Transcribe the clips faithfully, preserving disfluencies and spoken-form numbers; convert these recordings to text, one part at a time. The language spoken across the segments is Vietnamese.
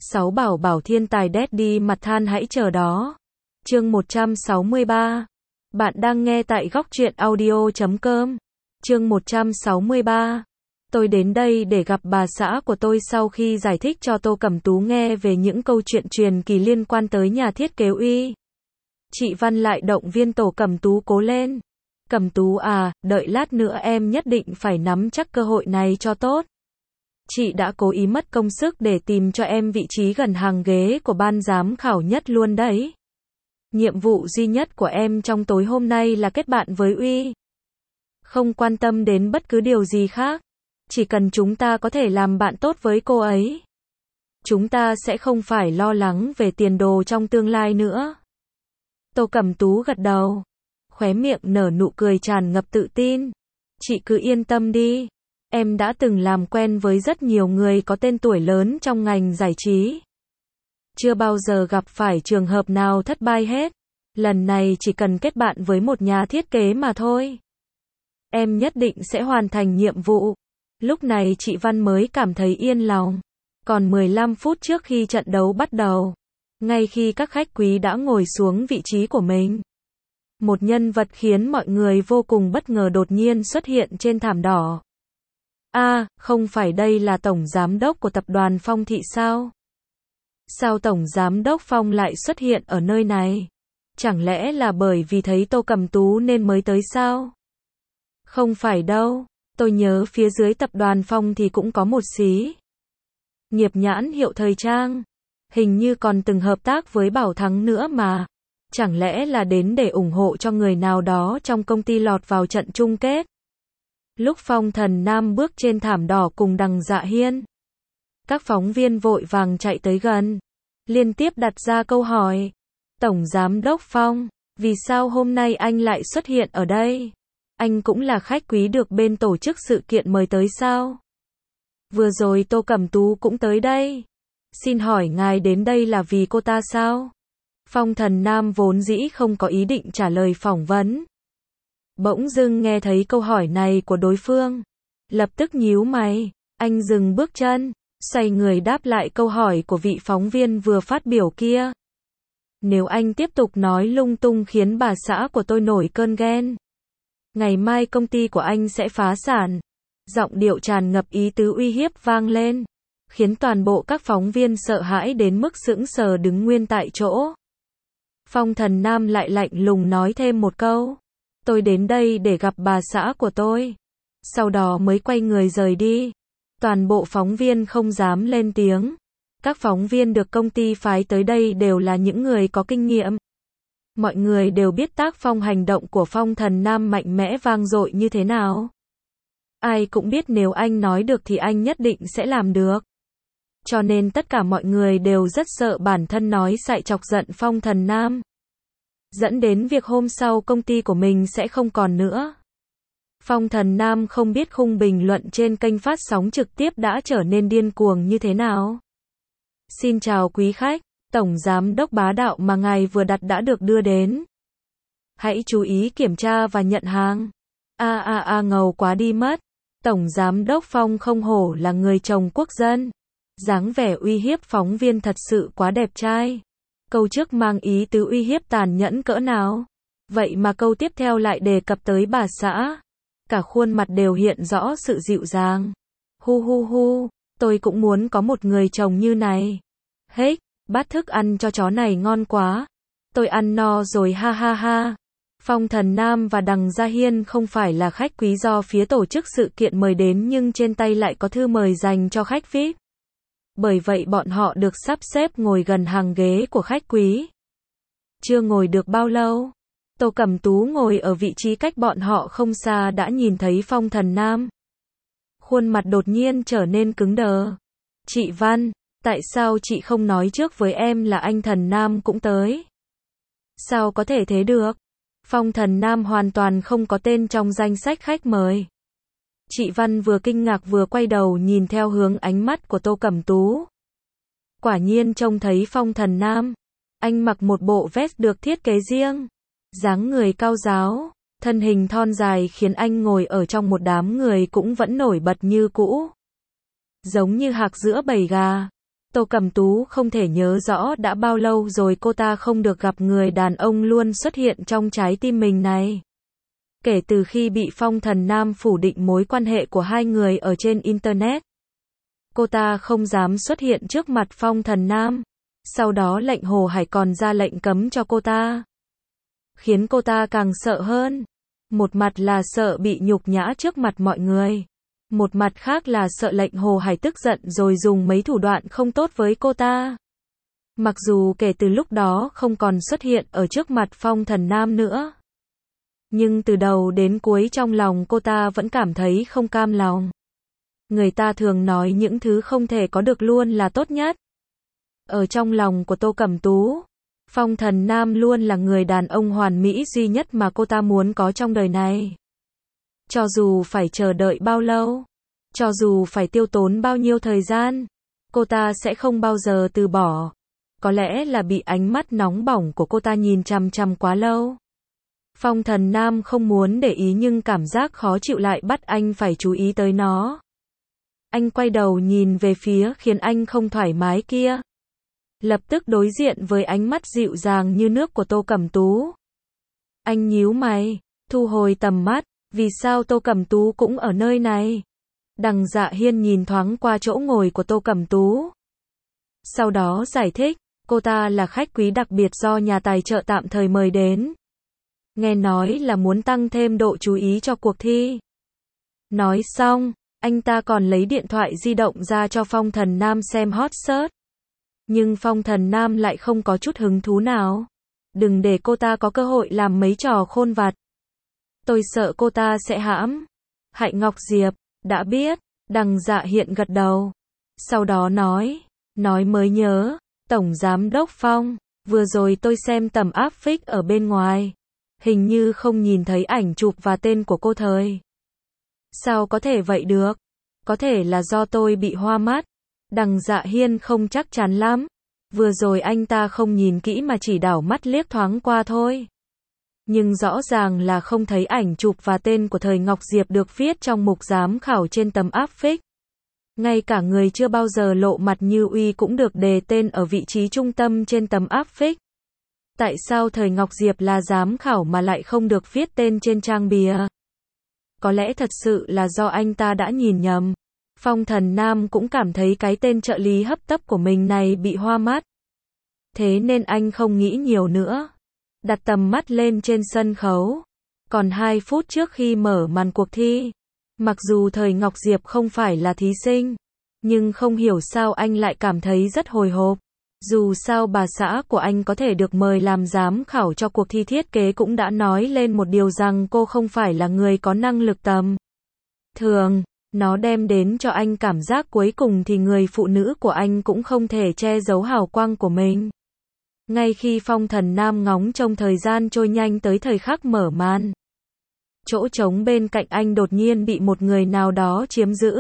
Sáu bảo bảo thiên tài Daddy mặt than hãy chờ đó. Chương một trăm sáu mươi ba. Bạn đang nghe tại góc truyện audio chấm com. Chương một trăm sáu mươi ba. Tôi đến đây để gặp bà xã của tôi sau khi giải thích cho Tô Cẩm Tú nghe về những câu chuyện truyền kỳ liên quan tới nhà thiết kế Uy. Chị Văn lại động viên Tổ Cẩm Tú cố lên. Cẩm Tú à, đợi lát nữa em nhất định phải nắm chắc cơ hội này cho tốt. Chị đã cố ý mất công sức để tìm cho em vị trí gần hàng ghế của ban giám khảo nhất luôn đấy. Nhiệm vụ duy nhất của em trong tối hôm nay là kết bạn với Uy. Không quan tâm đến bất cứ điều gì khác. Chỉ cần chúng ta có thể làm bạn tốt với cô ấy, chúng ta sẽ không phải lo lắng về tiền đồ trong tương lai nữa. Tô Cẩm Tú gật đầu, khóe miệng nở nụ cười tràn ngập tự tin. Chị cứ yên tâm đi. Em đã từng làm quen với rất nhiều người có tên tuổi lớn trong ngành giải trí. Chưa bao giờ gặp phải trường hợp nào thất bại hết. Lần này chỉ cần kết bạn với một nhà thiết kế mà thôi. Em nhất định sẽ hoàn thành nhiệm vụ. Lúc này chị Văn mới cảm thấy yên lòng. Còn mười lăm phút trước khi trận đấu bắt đầu, ngay khi các khách quý đã ngồi xuống vị trí của mình, một nhân vật khiến mọi người vô cùng bất ngờ đột nhiên xuất hiện trên thảm đỏ. A, à, không phải đây là Tổng Giám đốc của tập đoàn Phong Thị sao? Sao Tổng Giám đốc Phong lại xuất hiện ở nơi này? Chẳng lẽ là bởi vì thấy Tô Cẩm Tú nên mới tới sao? Không phải đâu, tôi nhớ phía dưới tập đoàn Phong thì cũng có một xí nghiệp nhãn hiệu thời trang. Hình như còn từng hợp tác với Bảo Thắng nữa mà. Chẳng lẽ là đến để ủng hộ cho người nào đó trong công ty lọt vào trận chung kết? Lúc Phong Thần Nam bước trên thảm đỏ cùng Đằng Dạ Hiên, các phóng viên vội vàng chạy tới gần, liên tiếp đặt ra câu hỏi. Tổng Giám đốc Phong, vì sao hôm nay anh lại xuất hiện ở đây? Anh cũng là khách quý được bên tổ chức sự kiện mời tới sao? Vừa rồi Tô Cẩm Tú cũng tới đây. Xin hỏi ngài đến đây là vì cô ta sao? Phong Thần Nam vốn dĩ không có ý định trả lời phỏng vấn. Bỗng dưng nghe thấy câu hỏi này của đối phương, lập tức nhíu mày, anh dừng bước chân, xoay người đáp lại câu hỏi của vị phóng viên vừa phát biểu kia. Nếu anh tiếp tục nói lung tung khiến bà xã của tôi nổi cơn ghen, ngày mai công ty của anh sẽ phá sản. Giọng điệu tràn ngập ý tứ uy hiếp vang lên, khiến toàn bộ các phóng viên sợ hãi đến mức sững sờ đứng nguyên tại chỗ. Phong Thần Nam lại lạnh lùng nói thêm một câu. Tôi đến đây để gặp bà xã của tôi. Sau đó mới quay người rời đi. Toàn bộ phóng viên không dám lên tiếng. Các phóng viên được công ty phái tới đây đều là những người có kinh nghiệm. Mọi người đều biết tác phong hành động của Phong Thần Nam mạnh mẽ vang dội như thế nào. Ai cũng biết nếu anh nói được thì anh nhất định sẽ làm được. Cho nên tất cả mọi người đều rất sợ bản thân nói xạo chọc giận Phong Thần Nam, dẫn đến việc hôm sau công ty của mình sẽ không còn nữa. Phong Thần Nam không biết khung bình luận trên kênh phát sóng trực tiếp đã trở nên điên cuồng như thế nào. Xin chào quý khách, Tổng Giám đốc bá đạo mà ngài vừa đặt đã được đưa đến. Hãy chú ý kiểm tra và nhận hàng. A a a ngầu quá đi mất. Tổng Giám đốc Phong không hổ là người chồng quốc dân. Dáng vẻ uy hiếp phóng viên thật sự quá đẹp trai. Câu trước mang ý tứ uy hiếp tàn nhẫn cỡ nào. Vậy mà câu tiếp theo lại đề cập tới bà xã. Cả khuôn mặt đều hiện rõ sự dịu dàng. Hu hu hu, tôi cũng muốn có một người chồng như này. Hết, bát thức ăn cho chó này ngon quá. Tôi ăn no rồi ha ha ha. Phong Thần Nam và Đằng Gia Hiên không phải là khách quý do phía tổ chức sự kiện mời đến nhưng trên tay lại có thư mời dành cho khách vi ai pi. Bởi vậy bọn họ được sắp xếp ngồi gần hàng ghế của khách quý. Chưa ngồi được bao lâu, Tô Cẩm Tú ngồi ở vị trí cách bọn họ không xa đã nhìn thấy Phong Thần Nam. Khuôn mặt đột nhiên trở nên cứng đờ. Chị Văn, tại sao chị không nói trước với em là anh Thần Nam cũng tới? Sao có thể thế được? Phong Thần Nam hoàn toàn không có tên trong danh sách khách mời. Chị Văn vừa kinh ngạc vừa quay đầu nhìn theo hướng ánh mắt của Tô Cẩm Tú. Quả nhiên trông thấy Phong Thần Nam. Anh mặc một bộ vest được thiết kế riêng. Dáng người cao ráo, thân hình thon dài khiến anh ngồi ở trong một đám người cũng vẫn nổi bật như cũ. Giống như hạc giữa bầy gà. Tô Cẩm Tú không thể nhớ rõ đã bao lâu rồi cô ta không được gặp người đàn ông luôn xuất hiện trong trái tim mình này. Kể từ khi bị Phong Thần Nam phủ định mối quan hệ của hai người ở trên Internet, cô ta không dám xuất hiện trước mặt Phong Thần Nam. Sau đó lệnh Hồ Hải còn ra lệnh cấm cho cô ta, khiến cô ta càng sợ hơn. Một mặt là sợ bị nhục nhã trước mặt mọi người, một mặt khác là sợ lệnh Hồ Hải tức giận rồi dùng mấy thủ đoạn không tốt với cô ta. Mặc dù kể từ lúc đó không còn xuất hiện ở trước mặt Phong Thần Nam nữa, nhưng từ đầu đến cuối trong lòng cô ta vẫn cảm thấy không cam lòng. Người ta thường nói những thứ không thể có được luôn là tốt nhất. Ở trong lòng của Tô Cẩm Tú, Phong Thần Nam luôn là người đàn ông hoàn mỹ duy nhất mà cô ta muốn có trong đời này. Cho dù phải chờ đợi bao lâu, cho dù phải tiêu tốn bao nhiêu thời gian, cô ta sẽ không bao giờ từ bỏ. Có lẽ là bị ánh mắt nóng bỏng của cô ta nhìn chằm chằm quá lâu. Phong Thần Nam không muốn để ý nhưng cảm giác khó chịu lại bắt anh phải chú ý tới nó. Anh quay đầu nhìn về phía khiến anh không thoải mái kia. Lập tức đối diện với ánh mắt dịu dàng như nước của Tô Cẩm Tú. Anh nhíu mày, thu hồi tầm mắt, vì sao Tô Cẩm Tú cũng ở nơi này? Đằng Dạ Hiên nhìn thoáng qua chỗ ngồi của Tô Cẩm Tú. Sau đó giải thích, cô ta là khách quý đặc biệt do nhà tài trợ tạm thời mời đến. Nghe nói là muốn tăng thêm độ chú ý cho cuộc thi. Nói xong, anh ta còn lấy điện thoại di động ra cho Phong Thần Nam xem hot search. Nhưng Phong Thần Nam lại không có chút hứng thú nào. Đừng để cô ta có cơ hội làm mấy trò khôn vặt. Tôi sợ cô ta sẽ hãm. Hạnh Ngọc Diệp, đã biết, Đằng Dạ Hiện gật đầu. Sau đó nói, nói mới nhớ, Tổng Giám Đốc Phong, vừa rồi tôi xem tầm áp phích ở bên ngoài. Hình như không nhìn thấy ảnh chụp và tên của cô thời. Sao có thể vậy được? Có thể là do tôi bị hoa mắt. Đằng Dạ Hiên không chắc chắn lắm. Vừa rồi anh ta không nhìn kỹ mà chỉ đảo mắt liếc thoáng qua thôi. Nhưng rõ ràng là không thấy ảnh chụp và tên của thời Ngọc Diệp được viết trong mục giám khảo trên tấm áp phích. Ngay cả người chưa bao giờ lộ mặt như Uy cũng được đề tên ở vị trí trung tâm trên tấm áp phích. Tại sao thời Ngọc Diệp là giám khảo mà lại không được viết tên trên trang bìa? Có lẽ thật sự là do anh ta đã nhìn nhầm. Phong Thần Nam cũng cảm thấy cái tên trợ lý hấp tấp của mình này bị hoa mắt. Thế nên anh không nghĩ nhiều nữa. Đặt tầm mắt lên trên sân khấu. Còn hai phút trước khi mở màn cuộc thi, mặc dù thời Ngọc Diệp không phải là thí sinh, nhưng không hiểu sao anh lại cảm thấy rất hồi hộp. Dù sao bà xã của anh có thể được mời làm giám khảo cho cuộc thi thiết kế cũng đã nói lên một điều rằng cô không phải là người có năng lực tầm thường. Nó đem đến cho anh cảm giác cuối cùng thì người phụ nữ của anh cũng không thể che giấu hào quang của mình. Ngay khi Phong Thần Nam ngóng trông thời gian trôi nhanh tới thời khắc mở màn, chỗ trống bên cạnh anh đột nhiên bị một người nào đó chiếm giữ.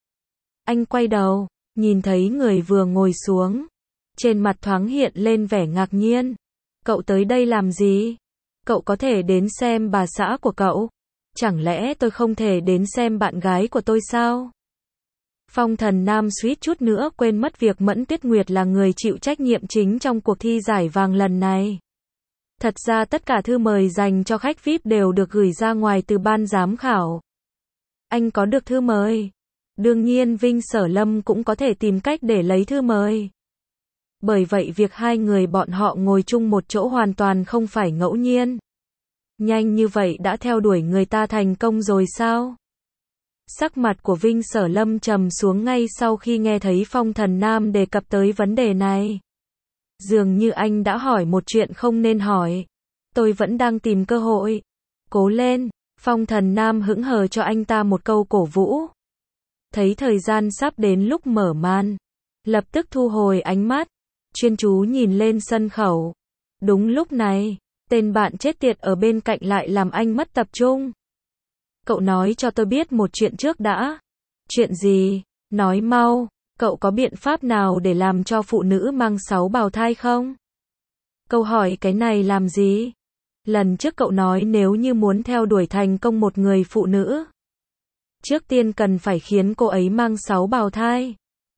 Anh quay đầu, nhìn thấy người vừa ngồi xuống. Trên mặt thoáng hiện lên vẻ ngạc nhiên. Cậu tới đây làm gì? Cậu có thể đến xem bà xã của cậu. Chẳng lẽ tôi không thể đến xem bạn gái của tôi sao? Phong Thần Nam suýt chút nữa quên mất việc Mẫn Tuyết Nguyệt là người chịu trách nhiệm chính trong cuộc thi giải vàng lần này. Thật ra tất cả thư mời dành cho khách vi ai pi đều được gửi ra ngoài từ ban giám khảo. Anh có được thư mời. Đương nhiên Vinh Sở Lâm cũng có thể tìm cách để lấy thư mời. Bởi vậy việc hai người bọn họ ngồi chung một chỗ hoàn toàn không phải ngẫu nhiên. Nhanh như vậy đã theo đuổi người ta thành công rồi sao? Sắc mặt của Vinh Sở Lâm trầm xuống ngay sau khi nghe thấy Phong Thần Nam đề cập tới vấn đề này. Dường như anh đã hỏi một chuyện không nên hỏi. Tôi vẫn đang tìm cơ hội. Cố lên, Phong Thần Nam hững hờ cho anh ta một câu cổ vũ. Thấy thời gian sắp đến lúc mở màn, lập tức thu hồi ánh mắt, chuyên chú nhìn lên sân khấu. Đúng lúc này, tên bạn chết tiệt ở bên cạnh lại làm anh mất tập trung. Cậu nói cho tôi biết một chuyện trước đã. Chuyện gì? Nói mau. Cậu có biện pháp nào để làm cho phụ nữ mang sáu bào thai không? Câu hỏi cái này làm gì? Lần trước cậu nói nếu như muốn theo đuổi thành công một người phụ nữ, trước tiên cần phải khiến cô ấy mang sáu bào thai.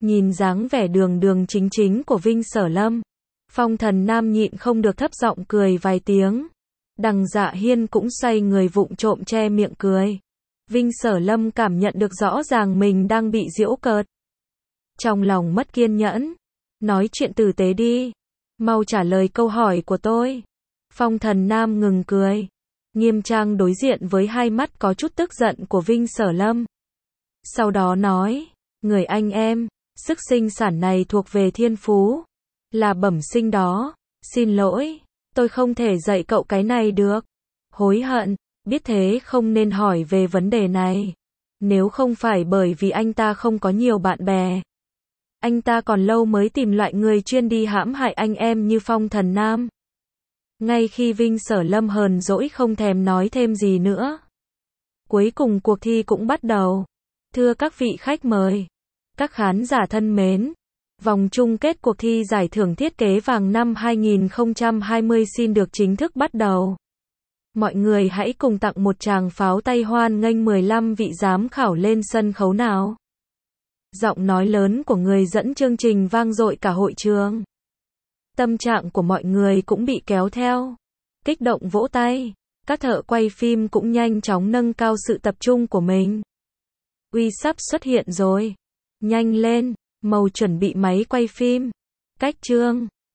Nhìn dáng vẻ đường đường chính chính của Vinh Sở Lâm, Phong Thần Nam nhịn không được thấp giọng cười vài tiếng. Đằng Dạ Hiên cũng xoay người vụng trộm che miệng cười. Vinh Sở Lâm cảm nhận được rõ ràng mình đang bị giễu cợt. Trong lòng mất kiên nhẫn. Nói chuyện tử tế đi. Mau trả lời câu hỏi của tôi. Phong Thần Nam ngừng cười. Nghiêm trang đối diện với hai mắt có chút tức giận của Vinh Sở Lâm. Sau đó nói, người anh em, sức sinh sản này thuộc về thiên phú. Là bẩm sinh đó. Xin lỗi, tôi không thể dạy cậu cái này được. Hối hận, biết thế không nên hỏi về vấn đề này. Nếu không phải bởi vì anh ta không có nhiều bạn bè, anh ta còn lâu mới tìm loại người chuyên đi hãm hại anh em như Phong Thần Nam. Ngay khi Vinh Sở Lâm hờn dỗi không thèm nói thêm gì nữa. Cuối cùng cuộc thi cũng bắt đầu. Thưa các vị khách mời, các khán giả thân mến, vòng chung kết cuộc thi giải thưởng thiết kế vàng năm hai nghìn không trăm hai mươi xin được chính thức bắt đầu. Mọi người hãy cùng tặng một tràng pháo tay hoan nghênh mười lăm vị giám khảo lên sân khấu nào. Giọng nói lớn của người dẫn chương trình vang dội cả hội trường. Tâm trạng của mọi người cũng bị kéo theo. Kích động vỗ tay. Các thợ quay phim cũng nhanh chóng nâng cao sự tập trung của mình. Uy sắp xuất hiện rồi. Nhanh lên, màu chuẩn bị máy quay phim. Cách chương.